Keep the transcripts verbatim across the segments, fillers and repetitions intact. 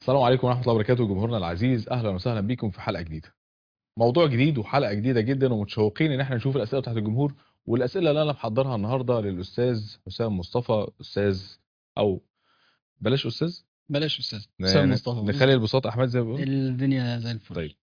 السلام عليكم ورحمة الله وبركاته جمهورنا العزيز، أهلا وسهلا بكم في حلقة جديدة. موضوع جديد وحلقة جديدة جدا، ومتشوقين إن احنا نشوف الأسئلة بتاعت الجمهور. والأسئلة اللي أنا محضرها النهاردة للأستاذ حسام مصطفى، أستاذ أو بلاش أستاذ، بلاش استاذ حسام ن- مصطفى نخلي بالظبط. البساط أحمد زي ما بيقول. الدنيا زي الفل. طيب،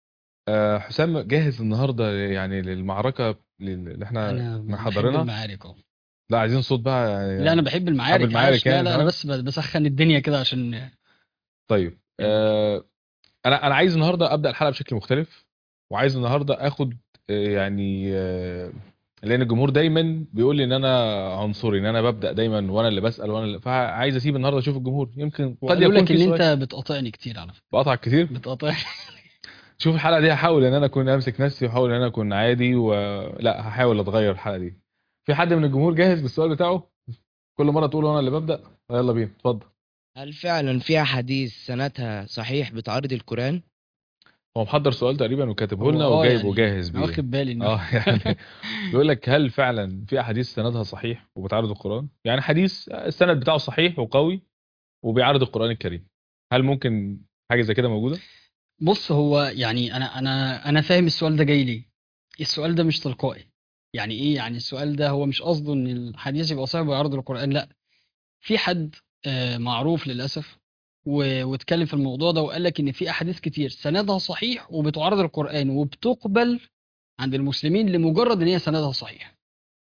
آه حسام جاهز النهاردة يعني للمعركة اللي احنا انا بحب محضرينها؟ المعارك اهو. لا، عايزين صوت بقى لا انا يعني. بحب حب المعارك المعارك عاش. لا يعني لا انا كمان. بس ب- بسخن الدنيا كده عشان. طيب، يلا بينا. آه انا انا عايز النهارده ابدا الحلقه بشكل مختلف، وعايز النهارده اخد آه، يعني آه، لان الجمهور دايما بيقول لي ان انا عنصري، ان انا ببدا دايما وانا اللي بسال وانا اللي، فعايز اسيب النهارده اشوف الجمهور، يمكن قد وقالوا يكون لك في ان سؤال. انت بتقاطعني كتير على فكره. بقطع كتير. بتقاطعني. شوف الحلقه دي هحاول ان انا اكون امسك نفسي، واحاول ان انا اكون عادي، ولا هحاول اتغير الحلقه دي. في حد من الجمهور جاهز بالسؤال بتاعه؟ كل مره تقول انا اللي ببدا. يلا بينا، اتفضل. هل فعلا في أحاديث سندها صحيح بتعارض القرآن؟ هو محضر سؤال تقريبا وكاتبه هو لنا اه وجايبه يعني جاهز انا بيه. واخد بالي انه اه يعني بيقول لك هل فعلا في احاديث سندها صحيح وبتعارض القرآن؟ يعني حديث السند بتاعه صحيح وقوي وبيعارض القرآن الكريم، هل ممكن حاجة زي كده موجودة؟ بص، هو يعني انا انا انا فاهم السؤال ده جاي ليه. السؤال ده مش تلقائي. يعني ايه؟ يعني السؤال ده هو مش قصده ان الحديث يبقى صحيح ويعرض القرآن، لا. في حد آه، معروف للأسف و- واتكلم في الموضوع ده وقال لك إن في أحاديث كتير سندها صحيح وبتعارض القرآن وبتقبل عند المسلمين لمجرد إن هي سندها صحيح.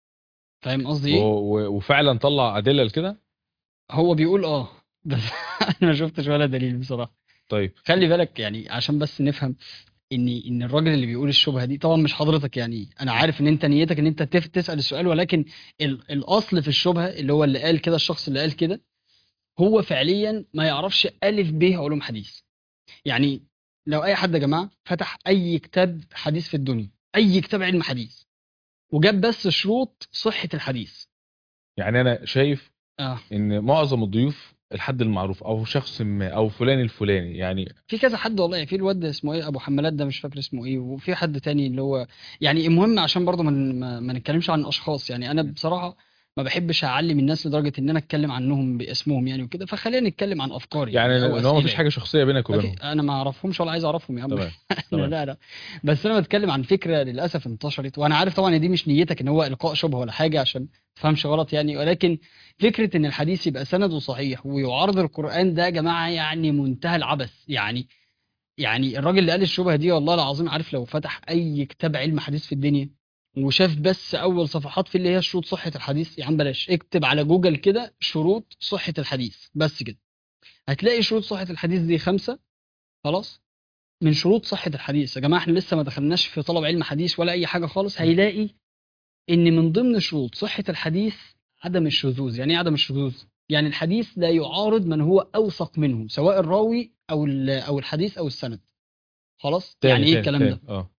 فاهم قصدي و... إيه؟ و... وفعلا طلع أدلة لكده؟ هو بيقول آه بس أنا ما شفتش ولا دليل بصراحة. طيب. خلي بالك يعني عشان بس نفهم ان ان الراجل اللي بيقول الشبهه دي طبعا مش حضرتك. يعني انا عارف ان انت نيتك ان انت تف- تسال السؤال، ولكن ال- الاصل في الشبهه اللي هو اللي قال كده، الشخص اللي قال كده هو فعليا ما يعرفش الف ب علوم حديث. يعني لو اي حد يا جماعه فتح اي كتاب حديث في الدنيا، اي كتاب علم حديث، وجاب بس شروط صحه الحديث. يعني أنا شايف اه، إن معظم الضيوف الحد المعروف أو شخص ما أو فلان الفلاني يعني. في كذا حد والله. في الواد ده اسمه ايه، ابو حمالات ده مش فاكر اسمه ايه، وفي حد تاني اللي هو يعني المهم عشان برضه ما ما ما نتكلمش عن اشخاص. يعني انا بصراحه ما بحبش اعلم الناس لدرجه ان انا اتكلم عنهم باسمهم يعني وكده. فخلينا نتكلم عن افكار يعني يعني او إن هو اسئله مفيش حاجة يعني. شخصية بينك ما في، وبينهم. انا ما اعرفهمش ولا عايز اعرفهم يا عم. تمام. لا تمام. لا لا. بس انا بتكلم عن فكره للاسف انتشرت، وانا عارف طبعا ان دي مش نيتك ان هو القاء شبهه ولا حاجه عشان ما تفهمش غلط يعني. ولكن فكره ان الحديث يبقى سنده صحيح ويعارض القران ده يا جماعه يعني منتهى العبث يعني. يعني الراجل اللي قال الشبهه دي والله العظيم، عارف لو فتح اي كتاب علم حديث في الدنيا وشاف بس اول صفحات في اللي هي شروط صحه الحديث، يا عم بلاش اكتب على جوجل كده شروط صحه الحديث بس كده، هتلاقي شروط صحه الحديث دي خمسه. خلاص. من شروط صحة الحديث يا جماعة، احنا لسه ما دخلناش في طلب علم حديث ولا أي حاجة خالص، هيلاقي إن من ضمن شروط صحة الحديث عدم الشذوذ. يعني إيه عدم الشذوذ؟ يعني الحديث لا يعارض من هو أوثق منه، سواء الراوي أو ال- أو الحديث أو السند. خلاص؟ يعني تاني إيه تاني الكلام تاني ده؟ اه.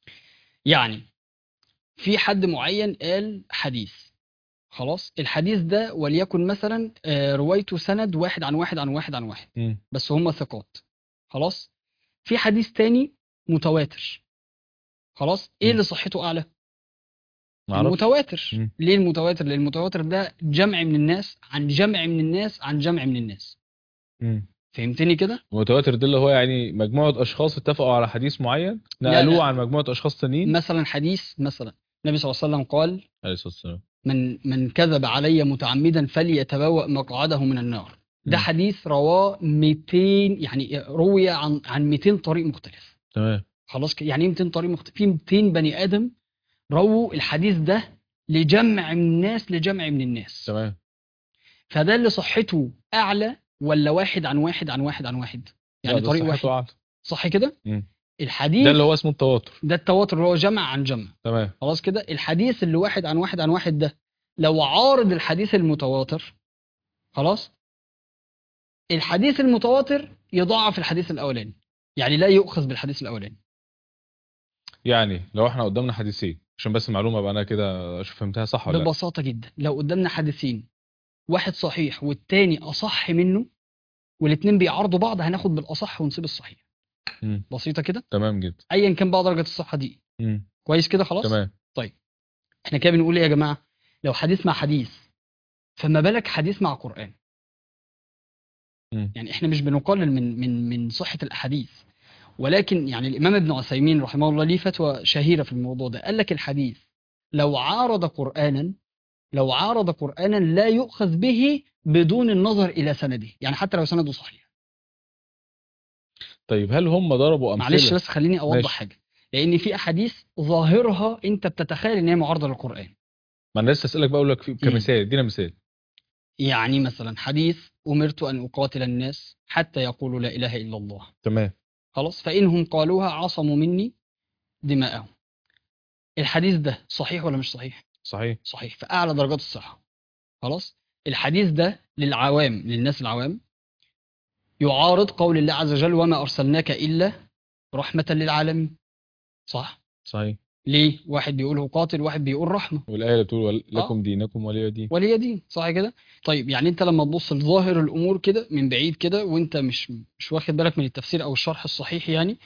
يعني في حد معين قال حديث، خلاص، الحديث ده وليكن مثلا آه، روايته سند واحد عن واحد عن واحد عن واحد، مم. بس هم ثقات. خلاص. في حديث تاني متواتر. خلاص، ايه مم. اللي صحته اعلى؟ معرفش. المتواتر. مم. ليه المتواتر؟ لان المتواتر ده جمع من الناس عن جمع من الناس عن جمع من الناس. مم. فهمتني كده؟ المتواتر ده اللي هو يعني مجموعة أشخاص اتفقوا على حديث معين لا نقلوه لا. عن مجموعة أشخاص تانيين. مثلا حديث، مثلا النبي صلى الله عليه وسلم قال: عليه الصلاة والسلام. من من كذب علي متعمدا فليتبوأ مقعده من النار. ده مم. حديث رواه مئتين، يعني روي عن عن مئتين طريق مختلف. تمام. خلاص كده. يعني ايه مئتين طريق مختلف؟ في مئتين بني ادم رووا الحديث ده لجمع من الناس لجمع من الناس. تمام. فده اللي صحته اعلى ولا واحد عن واحد عن واحد عن واحد؟ لا، يعني ده طريق صحته واحد. أعلى. صح كده. مم. ده الحديث اللي هو اسمه التواتر. ده التواتر اللي هو جمع عن جمع. تمام. خلاص كده. الحديث اللي واحد عن واحد عن واحد ده لو عارض الحديث المتواتر، خلاص، الحديث المتواتر يضاعف الحديث الاولاني، يعني لا يؤخذ بالحديث الاولاني. يعني لو احنا قدامنا حديثين، عشان بس معلومة بقى أنا كده أشوف فهمتها صح ولا لا. ببساطه جدا، لو قدامنا حديثين، واحد صحيح والتاني اصح منه، والاتنين بيعارضوا بعض، هناخد بالاصح ونسيب الصحيح. مم. بسيطه كده. تمام جدا. ايا كان بقى درجه الصحه دي. مم. كويس كده خلاص. تمام. طيب، احنا كده بنقول ايه يا جماعه؟ لو حديث مع حديث، فما بالك حديث مع قران. مم. يعني احنا مش بنقلل من من من صحة الأحاديث، ولكن يعني الإمام ابن عثيمين رحمه الله ليه فتوى شهيرة في الموضوع ده. قال لك الحديث لو عارض قرآنا لو عارض قرآنا لا يؤخذ به بدون النظر إلى سنده، يعني حتى لو سنده صحيح. طيب هل هم ضربوا معلش امثله؟ بس خليني أوضح ماشي. حاجة، لأن في أحاديث ظاهرها أنت بتتخيل إن هي معارضة للقرآن. ما انا لسه اسالك، بقول لك في- مم. كمثال، ادينا مثال. يعني مثلا حديث أمرت أن أقاتل الناس حتى يقولوا لا إله إلا الله، تمام. خلاص، فإنهم قالوها عصموا مني دماءهم. الحديث ده صحيح ولا مش صحيح؟ صحيح. صحيح، في أعلى درجات الصحة. خلاص، الحديث ده للعوام، للناس العوام، يعارض قول الله عز وجل وما أرسلناك إلا رحمة للعالمين. صح؟ صحيح. ليه؟ واحد بيقول قاتل، واحد بيقول رحمة. والايه اللي بتقول ول- اه لكم دينكم ولي دين. ولي دين، صح كده؟ طيب يعني انت لما تبص لظاهر الامور كده من بعيد كده، وانت مش مش واخد بالك من التفسير او الشرح الصحيح، يعني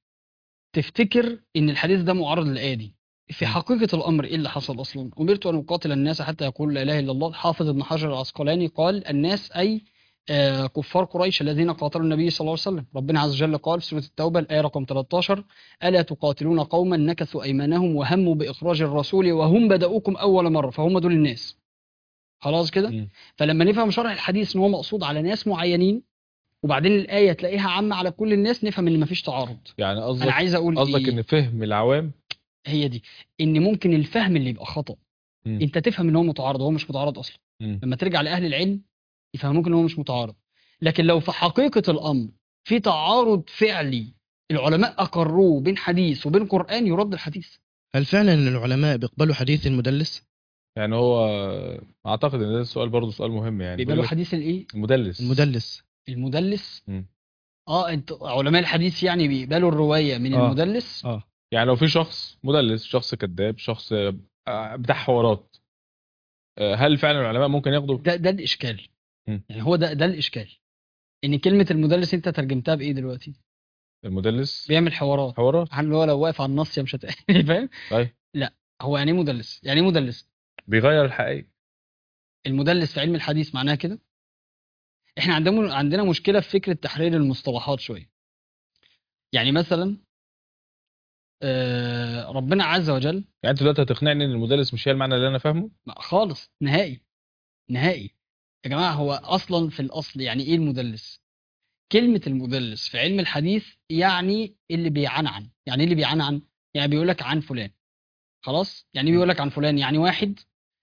تفتكر ان الحديث ده معارض للآية دي. في م. حقيقة الامر ايه اللي حصل اصلا؟ امرت ان اقاتل الناس حتى يقولوا لا اله الا الله. حافظ ابن حجر العسقلاني قال الناس اي آه كفار قريش الذين قاتلوا النبي صلى الله عليه وسلم. ربنا عز وجل قال في سورة التوبة الآية رقم ثلاثة عشر: ألا تقاتلون قوما نكثوا أيمانهم وهموا بإخراج الرسول وهم بدأوكم أول مرة، فهم دول الناس. خلاص كده. م. فلما نفهم شرح الحديث ان هو مقصود على ناس معينين، وبعدين الآية تلاقيها عامة على كل الناس، نفهم ان مفيش تعارض. يعني انا قصدك عايز اقول قصدك ايه؟ ان فهم العوام. هي دي، ان ممكن الفهم اللي يبقى خطأ م. انت تفهم ان هو متعارض، هو مش متعارض اصلا. م. لما ترجع لاهل العلم يفهموك ان هو مش متعارض. لكن لو في حقيقة الامر في تعارض فعلي العلماء اقروه بين حديث وبين قرآن، يرد الحديث. هل فعلا العلماء بيقبلوا حديث المدلس؟ يعني هو اعتقد ان ده السؤال برضه سؤال مهم، يعني بيقول بيقبلوا لك حديث الايه؟ المدلس. المدلس. المدلس. م. اه انت علماء الحديث يعني بيقبلوا الرواية من اه المدلس. اه يعني لو في شخص مدلس، شخص كذاب، شخص آه، بتاع حوارات، آه، هل فعلا العلماء ممكن ياخدوا؟ ده ده الاشكال. م. يعني هو ده ده الاشكال، ان كلمه المدلس انت ترجمتها بايه دلوقتي؟ المدلس بيعمل حوارات. حوارات. عن اللي هو لو واقف على النص يا مش هت... فاهم؟ طيب لا، هو يعني ايه مدلس؟ يعني ايه مدلس؟ بيغير الحقيقة. المدلس في علم الحديث معناها كده. احنا عندنا عندنا مشكله في فكره تحرير المصطلحات شويه. يعني مثلا آه ربنا عز وجل. يعني انت دلوقتي هتقنعني ان المدلس مش هي المعنى اللي انا فاهمه؟ لا خالص، نهائي نهائي. يا جماعه هو اصلا في الاصل يعني ايه المدلس؟ كلمه المدلس في علم الحديث يعني اللي بيعنعن. يعني ايه اللي بيعنعن؟ يعني بيقول لك عن فلان. خلاص، يعني ايه م. بيقول لك عن فلان؟ يعني واحد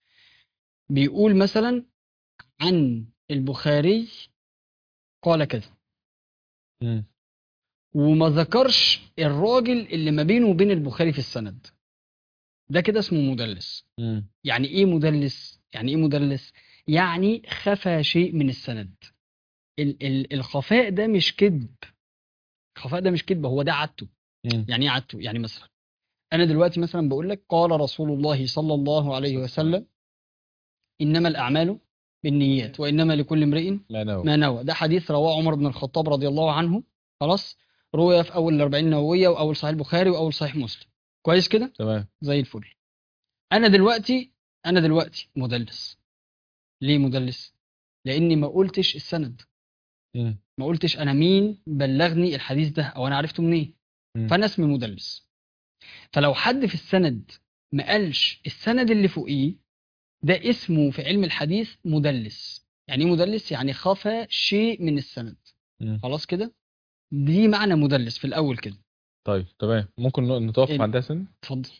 بيقول مثلا عن البخاري قال كذا، م. وما ذكرش الراجل اللي ما بينه وبين البخاري في السند. ده كده اسمه مدلس. م. يعني ايه مدلس؟ يعني ايه مدلس؟ يعني خفى شيء من السند. ال ال الخفاء ده مش كذب. الخفاء ده مش كذب، هو ده عادته. م. يعني ايه عادته؟ يعني مثلا انا دلوقتي مثلا بقول لك قال رسول الله صلى الله عليه وسلم انما الاعمال بالنيات وانما لكل امرئ لا نو. ما نوى. ده حديث رواه عمر بن الخطاب رضي الله عنه. خلاص، روي في اول الأربعين النوويه واول صحيح البخاري واول صحيح مسلم. كويس كده، تمام. زي الفل. انا دلوقتي انا دلوقتي مدلس. ليه مدلس؟ لاني ما قلتش السند. م. ما قلتش انا مين بلغني الحديث ده او انا عرفته منين. م. فانا اسمي مدلس. فلو حد في السند ما قالش السند اللي فوقيه، ده اسمه في علم الحديث مدلس. يعني ايه مدلس؟ يعني خفى شيء من السند. م. خلاص كده، دي معنى مدلس في الاول كده. طيب تمام، ممكن ن- نتوقف ال- عندها سن. اتفضل.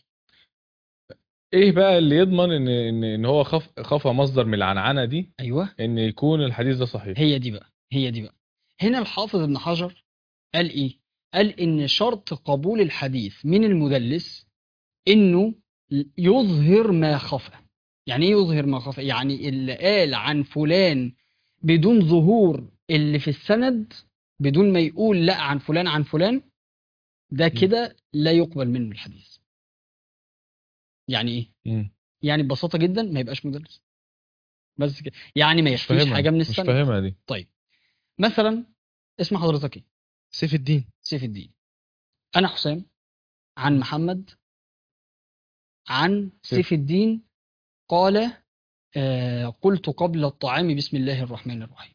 ايه بقى اللي يضمن ان ان ان هو خف خفى مصدر من العنعنه دي، ايوه، ان يكون الحديث ده صحيح؟ هي دي بقى هي دي بقى هنا الحافظ ابن حجر قال ايه؟ قال ان شرط قبول الحديث من المدلس انه يظهر ما خفى. يعني ايه يظهر ما خفى؟ يعني اللي قال عن فلان بدون ظهور اللي في السند، بدون ما يقول لا عن فلان عن فلان، ده م. كده لا يقبل منه الحديث. يعني ايه؟ م. يعني ببساطة جدا ما يبقاش مدلس. بس كده، يعني ما مش يخفيش فاهمها حاجة من مش السند. فاهمها دي. طيب مثلا اسم حضرتك ايه؟ سيف الدين. سيف الدين. انا حسام عن محمد عن سيف. سيف الدين قال آه قلت قبل الطعام بسم الله الرحمن الرحيم.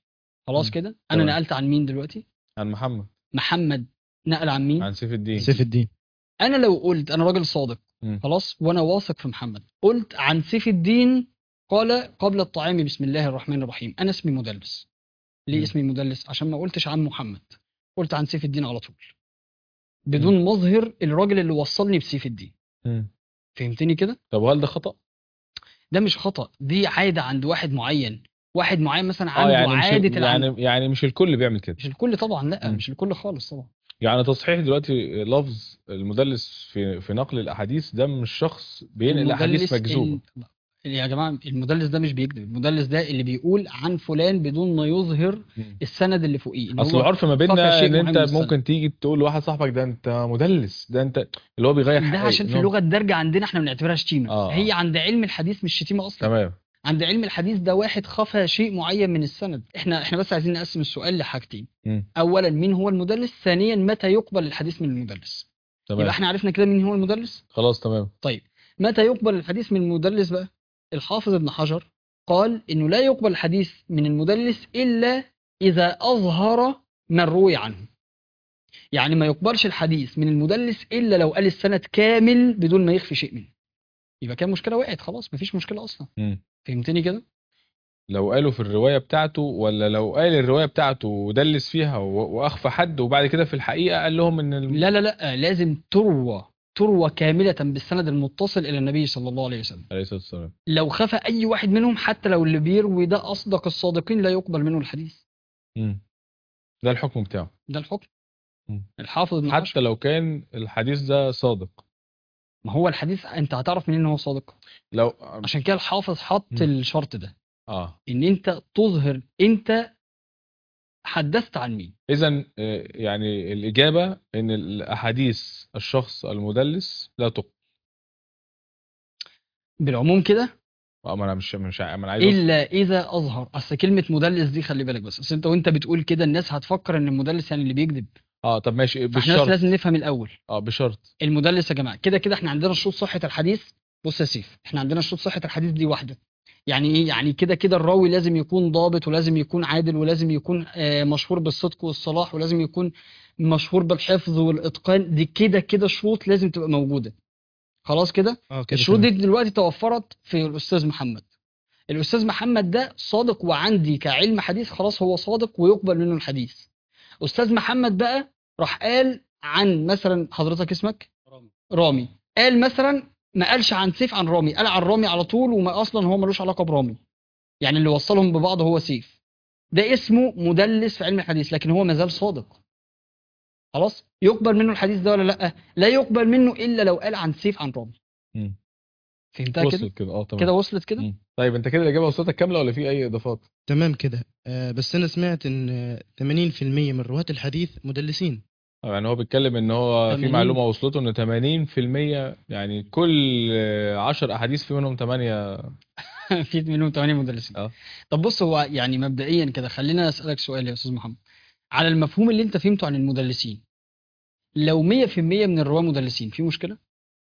خلاص مم. كده انا تمام. نقلت عن مين دلوقتي؟ عن محمد، محمد نقل عن مين؟ عن سيف الدين. سيف الدين. انا لو قلت انا راجل صادق مم. خلاص وانا واثق في محمد، قلت عن سيف الدين قال قبل الطعام بسم الله الرحمن الرحيم، انا اسمي مدلس. ليه مم. اسمي مدلس؟ عشان ما قلتش عن محمد، قلت عن سيف الدين على طول مم. بدون مظهر الراجل اللي وصلني بسيف الدين. مم. فهمتني كده؟ طب وهل ده خطأ؟ ده مش خطأ، دي عادة عند واحد معين. واحد معين مثلا اه عنده يعني مش عادة العن يعني يعني مش الكل بيعمل كده. مش الكل طبعا، لا مم. مش الكل خالص طبعا. يعني تصحيح دلوقتي لفظ المدلس في في نقل الاحاديث ده مش شخص بينقل احاديث المدلس مكذوبه. ال... يا جماعة المدلس ده مش بيكذب، المدلس ده اللي بيقول عن فلان بدون ما يظهر مم. السند اللي فوقيه، ان اصل هو العرف ما خفى بيننا شيء ان مهم انت من السند. ممكن تيجي تقول لواحد صاحبك ده انت مدلس، ده انت اللي هو بيغير ده حقائق عشان في إن هو- اللغة الدارجة عندنا احنا بنعتبرها شتيمة. اه هي اه عند علم الحديث مش شتيمة اصلا. تمام. عند علم الحديث ده واحد خفى شيء معين من السند. احنا احنا بس عايزين نقسم السؤال لحاجتين. مم. اولا مين هو المدلس، ثانيا متى يقبل الحديث من المدلس. يبقى تمام احنا عرفنا كده مين هو المدلس. خلاص تمام. طيب متى يقبل الحديث من المدلس بقى؟ الحافظ ابن حجر قال انه لا يقبل الحديث من المدلس الا اذا اظهر من روي عنه. يعني ما يقبلش الحديث من المدلس الا لو قال السند كامل بدون ما يخفي شيء منه. يبقى كان مشكله وقعت خلاص، مفيش مشكله اصلا. مم. فهمتني كده؟ لو قالوا في الروايه بتاعته، ولا لو قال الروايه بتاعته ودلس فيها و- واخفى حد وبعد كده في الحقيقه قال لهم ان الم... لا لا لا، لازم تروى تروى كامله بالسند المتصل الى النبي صلى الله عليه وسلم. عليه الصلاه والسلام. لو خفى اي واحد منهم حتى لو اللي بيروي ده اصدق الصادقين لا يقبل منه الحديث. مم. ده الحكم بتاعه. ده الحكم. مم. الحافظ ابن حجر. حتى لو كان الحديث ده صادق. ما هو الحديث انت هتعرف منين ان هو صادق؟ لو عشان كده الحافظ حط مم. الشرط ده، اه ان انت تظهر انت حدثت عن مين. اذا يعني الاجابه ان الاحاديث الشخص المدلس لا تقبل. بالعموم كده اه ما انا مش مش ع- ما انا عايز أوصل. الا اذا اظهر. اصل كلمه مدلس دي خلي بالك بس، اصل انت وانت بتقول كده الناس هتفكر ان المدلس يعني اللي بيكذب. اه طب ماشي فاحنا بس بالشرط. لازم نفهم الاول. اه بشرط. المدلس يا جماعه كده كده احنا عندنا شروط صحه الحديث. بص يا سيف، احنا عندنا شروط صحه الحديث دي واحده. يعني ايه؟ يعني كده كده الراوي لازم يكون ضابط ولازم يكون عادل ولازم يكون آه، مشهور بالصدق والصلاح ولازم يكون مشهور بالحفظ والاتقان. دي كده كده شروط لازم تبقى موجوده. خلاص كده. اه كده الشروط دي تمام. دلوقتي توفرت في الاستاذ محمد. الاستاذ محمد ده صادق وعندي كعلم حديث خلاص هو صادق ويقبل منه الحديث. استاذ محمد بقى راح قال عن مثلا حضرتك اسمك رامي. رامي، قال مثلا ما قالش عن سيف عن رامي، قال عن رامي على طول وما اصلا هو ملوش علاقه برامي. يعني اللي وصلهم ببعض هو سيف. ده اسمه مدلس في علم الحديث لكن هو مازال صادق. خلاص يقبل منه الحديث ده ولا لا؟ لا يقبل منه الا لو قال عن سيف عن رامي. مم. فهمتها كده؟ وصلت كده اه تمام. كده وصلت كده. مم. طيب انت كده الاجابه وصلتك كامله ولا في اي اضافات؟ تمام كده. آه بس انا سمعت ان آه، ثمانين في المية من رواة الحديث مدلسين. آه، يعني هو بيتكلم ان هو في ثمانين معلومه وصلته ان ثمانين في المية يعني كل عشر احاديث في منهم ثمانية. في منهم ثمانية مدلسين. اه طب بص هو يعني مبدئيا كده خلينا اسالك سؤال يا استاذ محمد. على المفهوم اللي انت فهمته عن المدلسين، لو مية في المية من الرواه مدلسين في مشكله؟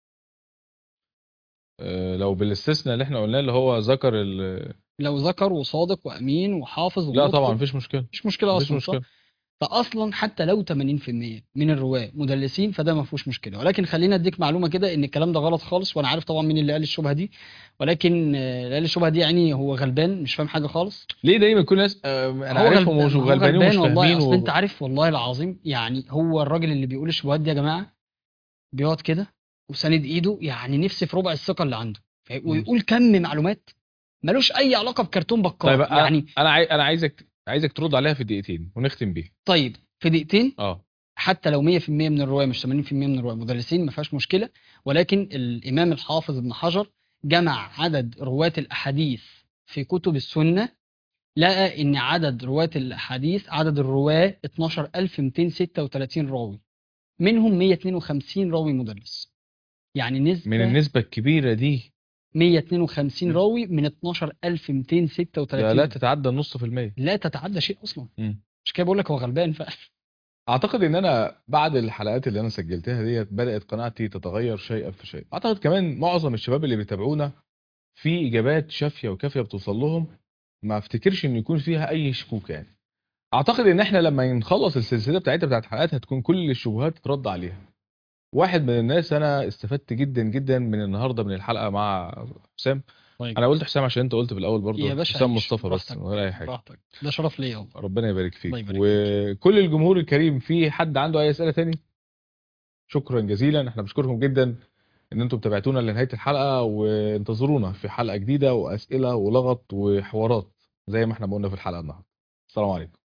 آه، لو بالاستثناء اللي احنا قلناه اللي هو ذكر ال... لو ذكر وصادق وامين وحافظ لا طبعا ومتقن مفيش مشكله. مفيش مشكله مفيش اصلا صح؟ مشكله. فاصلا حتى لو ثمانين في المية من الرواه مدلسين فده ما فيهوش مشكله. ولكن خلينا اديك معلومه كده ان الكلام ده غلط خالص، وانا عارف طبعا مين اللي قال الشبهه دي، ولكن آه، اللي قال الشبهه دي يعني هو غلبان مش فاهم حاجه خالص. ليه دايما كل الناس آه، انا هو عارفهم غلبان ومش ما هو غلبانين ومش غلبان والله. فاهمين اصل انت و... عارف والله العظيم يعني هو الراجل اللي بيقول الشبهات دي يا جماعه بيقعد كده وساند ايده يعني نفسي في ربع الثقه اللي عنده فاهم؟ مم. ويقول كم معلومات ملوش اي علاقه بكرتون طيب بكار انا يعني. انا عاي... انا عايزك عايزك ترد عليها في دقيقتين ونختم بيها. طيب في دقيقتين. اه حتى لو مية في المية من الرواية مش ثمانين في المية من الرواية مدرسين ما فيهاش مشكلة. ولكن الإمام الحافظ ابن حجر جمع عدد رواة الأحاديث في كتب السنة، لقى إن عدد رواة الأحاديث عدد الرواة اتناشر ألف ومئتين وستة وثلاثين راوي، منهم مية واتنين وخمسين راوي مدرس. يعني من نسبة النسبه الكبيره دي مية واتنين وخمسين راوي من اتناشر ألف ومئتين وستة ده وثلاثين لا تتعدى النص في المية. لا تتعدى شيء أصلا. مم. مش كده بقول لك هو غلبان فعلا. اعتقد ان انا بعد الحلقات اللي انا سجلتها ديت بدات قناعتي تتغير شيئا فشيئا. اعتقد كمان معظم الشباب اللي بيتابعونا في اجابات شافيه وكافيه بتوصل لهم، ما افتكرش ان يكون فيها اي شكوك يعني. اعتقد ان احنا لما نخلص السلسله بتاعتها بتاعت حلقات هتكون كل الشبهات ترد عليها. واحد من الناس انا استفدت جدا جدا من النهارده من الحلقه مع حسام. طيب انا قلت حسام عشان انت قلت في الاول برضه يا باشا حسام عيش مصطفى بس براحتك من غير اي حاجه. براحتك، ده شرف ليا والله. ربنا يبارك فيك الله يبارك وكل الجمهور الكريم. في حد عنده اي اسئله تاني؟ شكرا جزيلا، احنا بنشكركم جدا ان انتم تابعتونا لنهايه الحلقه، وانتظرونا في حلقه جديده واسئله ولغط وحوارات زي ما احنا قلنا في الحلقه النهارده. السلام عليكم.